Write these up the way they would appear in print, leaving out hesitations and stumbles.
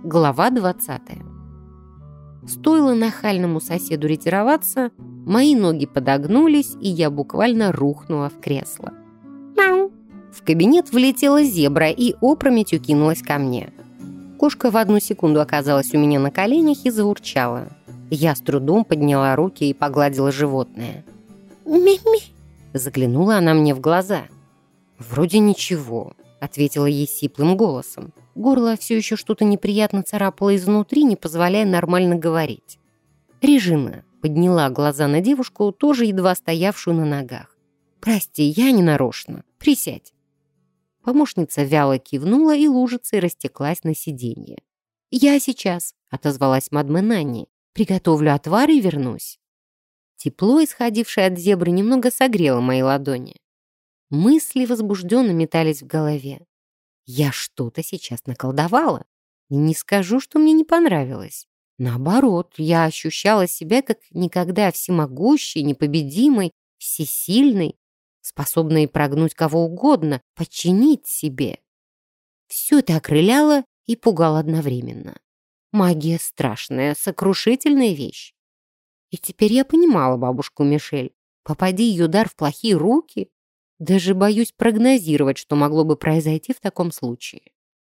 Глава 20. Стоило нахальному соседу ретироваться, мои ноги подогнулись, и я буквально рухнула в кресло. Мяу! В кабинет влетела зебра и опрометью кинулась ко мне. Кошка в одну секунду оказалась у меня на коленях и заурчала. Я с трудом подняла руки и погладила животное. «Ми-ми!» — заглянула она мне в глаза. «Вроде ничего», — ответила ей сиплым голосом. Горло все еще что-то неприятно царапало изнутри, не позволяя нормально говорить. Режина подняла глаза на девушку, тоже едва стоявшую на ногах. «Прости, я не нарочно. Присядь». Помощница вяло кивнула и лужицей растеклась на сиденье. «Я сейчас», — отозвалась мадме Нанни. «Приготовлю отвар и вернусь». Тепло, исходившее от зебры, немного согрело мои ладони. Мысли возбужденно метались в голове. Я что-то сейчас наколдовала. И не скажу, что мне не понравилось. Наоборот, я ощущала себя как никогда всемогущей, непобедимой, всесильной, способной прогнуть кого угодно, подчинить себе. Все это окрыляло и пугало одновременно. Магия — страшная, сокрушительная вещь. И теперь я понимала бабушку Мишель. Попади ее дар в плохие руки, даже боюсь прогнозировать, что могло бы произойти в таком случае.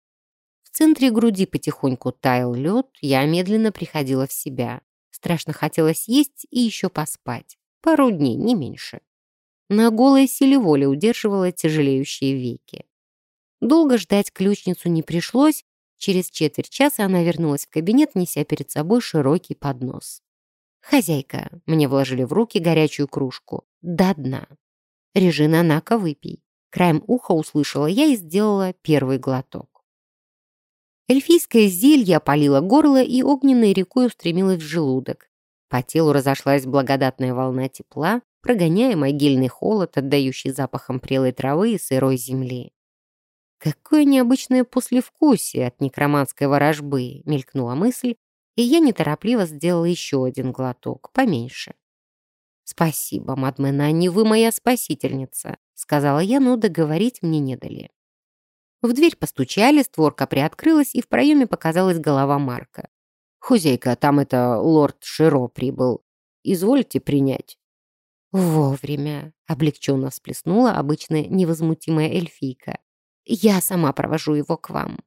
В центре груди потихоньку таял лед, я медленно приходила в себя. Страшно хотелось есть и еще поспать. Пару дней, не меньше. На голой силе воли удерживала тяжелеющие веки. Долго ждать ключницу не пришлось. Через четверть часа она вернулась в кабинет, неся перед собой широкий поднос. «Хозяйка», — мне вложили в руки горячую кружку, до дна. «Режина, на-ка, выпей». Краем уха услышала я и сделала первый глоток. Эльфийское зелье опалило горло и огненной рекой устремилось в желудок. По телу разошлась благодатная волна тепла, прогоняя могильный холод, отдающий запахом прелой травы и сырой земли. «Какое необычное послевкусие от некроманской ворожбы!» — мелькнула мысль, и я неторопливо сделала еще один глоток, поменьше. «Спасибо, мадме Нанни, вы моя спасительница», — сказала я, но договорить мне не дали. В дверь постучали, створка приоткрылась, и в проеме показалась голова Марка. «Хозяйка, там это лорд Широ прибыл. Извольте принять». «Вовремя», — облегченно всплеснула обычная невозмутимая эльфийка. «Я сама провожу его к вам».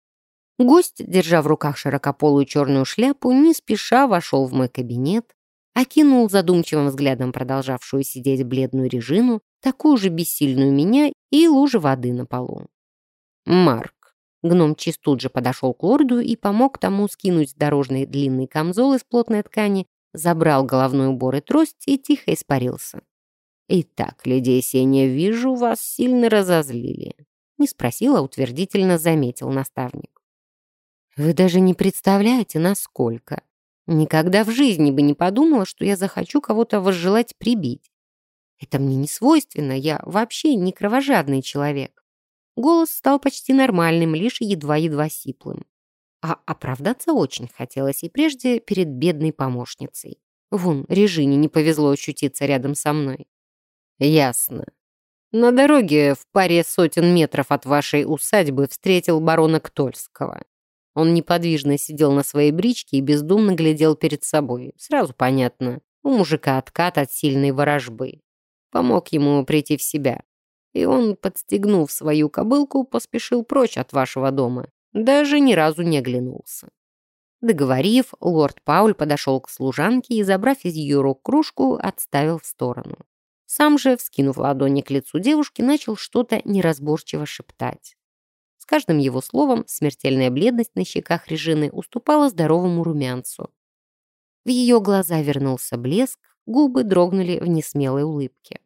Гость, держа в руках широкополую черную шляпу, не спеша вошел в мой кабинет, окинул задумчивым взглядом продолжавшую сидеть бледную Режину, такую же бессильную меня и лужи воды на полу. «Марк». Гном-чист тут же подошел к лорду и помог тому скинуть дорожный длинный камзол из плотной ткани, забрал головной убор и трость и тихо испарился. «Итак, леди Есения, вижу, вас сильно разозлили». Не спросила, утвердительно заметил наставник. «Вы даже не представляете, насколько. Никогда в жизни бы не подумала, что я захочу кого-то возжелать прибить. Это мне не свойственно, я вообще не кровожадный человек». Голос стал почти нормальным, лишь едва-едва сиплым. А оправдаться очень хотелось, и прежде перед бедной помощницей. Вон, Режине не повезло очутиться рядом со мной. «Ясно. На дороге в паре сотен метров от вашей усадьбы встретил барона Ктольского. Он неподвижно сидел на своей бричке и бездумно глядел перед собой. Сразу понятно, у мужика откат от сильной ворожбы. Помог ему прийти в себя. И он, подстегнув свою кобылку, поспешил прочь от вашего дома. Даже ни разу не оглянулся». Договорив, лорд Пауль подошел к служанке и, забрав из ее рук кружку, отставил в сторону. Сам же, вскинув ладони к лицу девушки, начал что-то неразборчиво шептать. С каждым его словом смертельная бледность на щеках Режины уступала здоровому румянцу. В ее глаза вернулся блеск, губы дрогнули в несмелой улыбке.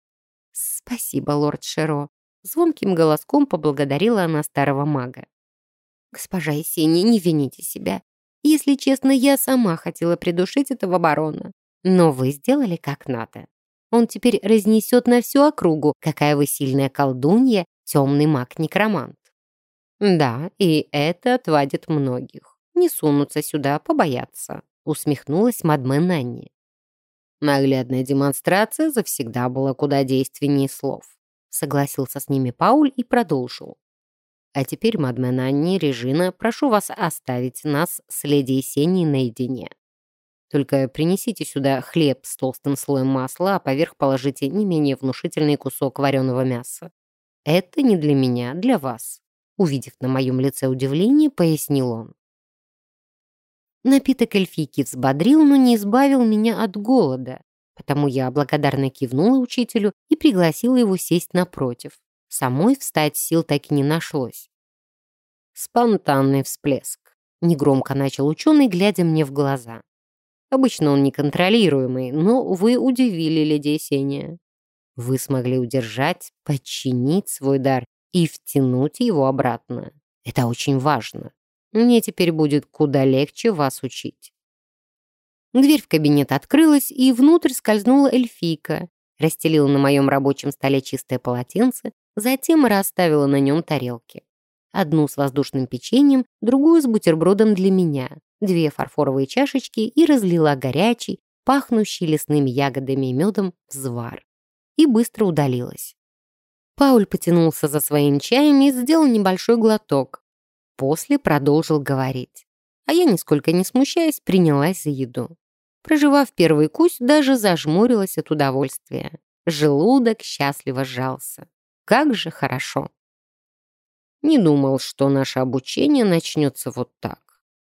«Спасибо, лорд Широ», — звонким голоском поблагодарила она старого мага. «Госпожа Есения, не вините себя. Если честно, я сама хотела придушить этого барона. Но вы сделали как надо. Он теперь разнесет на всю округу, какая вы сильная колдунья, темный маг-некромант. Да, и это отвадит многих. Не сунутся сюда, побоятся», — усмехнулась мадме Нанни. Наглядная демонстрация завсегда была куда действеннее слов. Согласился с ними Пауль и продолжил. А теперь, мадмен Анни, Режина, прошу вас оставить нас с леди Есенией наедине. Только принесите сюда хлеб с толстым слоем масла, а поверх положите не менее внушительный кусок вареного мяса. Это не для меня, для вас. Увидев на моем лице удивление, пояснил он. Напиток эльфийки взбодрил, но не избавил меня от голода, потому я благодарно кивнула учителю и пригласила его сесть напротив. Самой встать сил так и не нашлось. Спонтанный всплеск. Негромко начал ученый, глядя мне в глаза. Обычно он неконтролируемый, но вы удивили, леди Есения. Вы смогли удержать, подчинить свой дар и втянуть его обратно. Это очень важно. Мне теперь будет куда легче вас учить. Дверь в кабинет открылась, и внутрь скользнула эльфийка, расстелила на моем рабочем столе чистое полотенце, затем расставила на нем тарелки. Одну с воздушным печеньем, другую с бутербродом для меня, 2 фарфоровые чашечки и разлила горячий, пахнущий лесными ягодами и медом взвар. И быстро удалилась. Пауль потянулся за своим чаем и сделал небольшой глоток. После продолжил говорить. А я, нисколько не смущаясь, принялась за еду. Прожевав первый кусь, даже зажмурилась от удовольствия. Желудок счастливо сжался. Как же хорошо. Не думал, что наше обучение начнется вот так.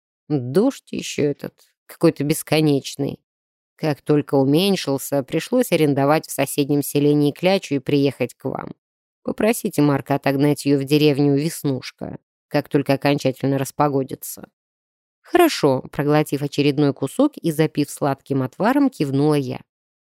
Дождь еще этот, какой-то бесконечный. Как только уменьшился, пришлось арендовать в соседнем селении клячу и приехать к вам. Попросите Марка отогнать ее в деревню Веснушка, как только окончательно распогодится. Хорошо, проглотив очередной кусок и запив сладким отваром, кивнула я.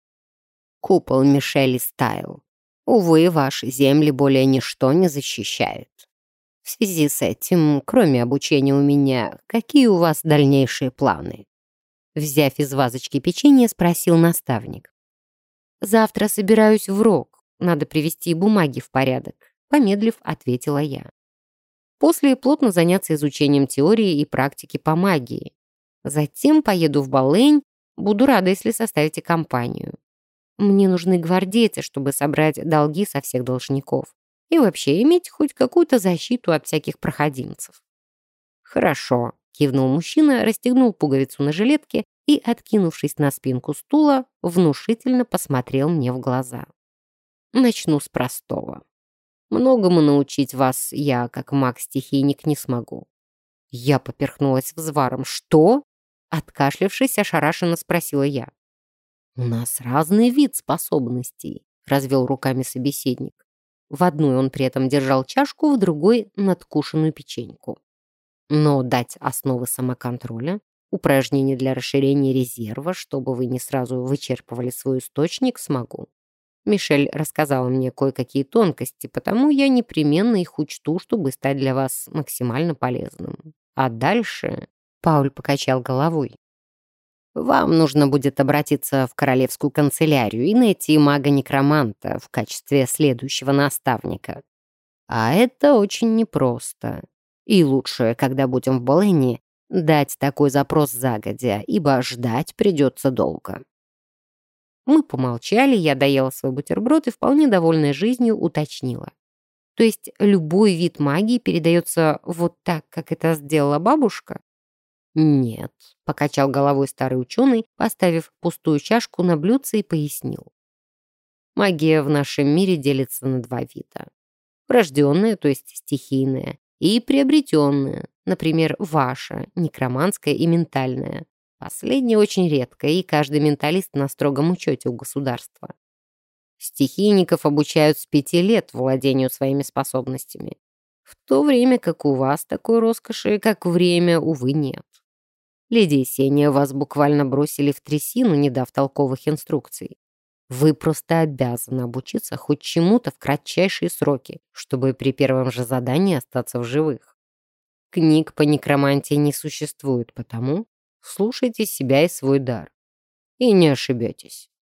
Купол Мишели стаял. Увы, ваши земли более ничто не защищает. В связи с этим, кроме обучения у меня, какие у вас дальнейшие планы? Взяв из вазочки печенье, спросил наставник. Завтра собираюсь в Рог. Надо привести бумаги в порядок. Помедлив, ответила я. После плотно заняться изучением теории и практики по магии. Затем поеду в Болейн. Буду рада, если составите компанию. Мне нужны гвардейцы, чтобы собрать долги со всех должников. И вообще иметь хоть какую-то защиту от всяких проходимцев. «Хорошо», — кивнул мужчина, расстегнул пуговицу на жилетке и, откинувшись на спинку стула, внушительно посмотрел мне в глаза. «Начну с простого. Многому научить вас я, как маг-стихийник, не смогу». Я поперхнулась взваром. «Что?» Откашлявшись, ошарашенно спросила я. «У нас разный вид способностей», — развел руками собеседник. В одной он при этом держал чашку, в другой — надкушенную печеньку. Но дать основы самоконтроля, упражнения для расширения резерва, чтобы вы не сразу вычерпывали свой источник, смогу. Мишель рассказала мне кое-какие тонкости, потому я непременно их учту, чтобы стать для вас максимально полезным. А дальше... Пауль покачал головой. Вам нужно будет обратиться в королевскую канцелярию и найти мага-некроманта в качестве следующего наставника. А это очень непросто. И лучше, когда будем в Болейне, дать такой запрос загодя, ибо ждать придется долго. Мы помолчали, я доела свой бутерброд и, вполне довольная жизнью, уточнила. То есть любой вид магии передается вот так, как это сделала бабушка? «Нет», — покачал головой старый ученый, поставив пустую чашку на блюдце и пояснил. Магия в нашем мире делится на 2 вида. Врожденная, то есть стихийная, и приобретенная, например, ваша, некроманская и ментальная. Последняя очень редкая, и каждый менталист на строгом учете у государства. Стихийников обучают с 5 лет владению своими способностями, в то время как у вас такой роскоши, как время, увы, нет. Леди Есения, вас буквально бросили в трясину, не дав толковых инструкций. Вы просто обязаны обучиться хоть чему-то в кратчайшие сроки, чтобы при первом же задании остаться в живых. Книг по некромантии не существует, потому слушайте себя и свой дар. И не ошибетесь.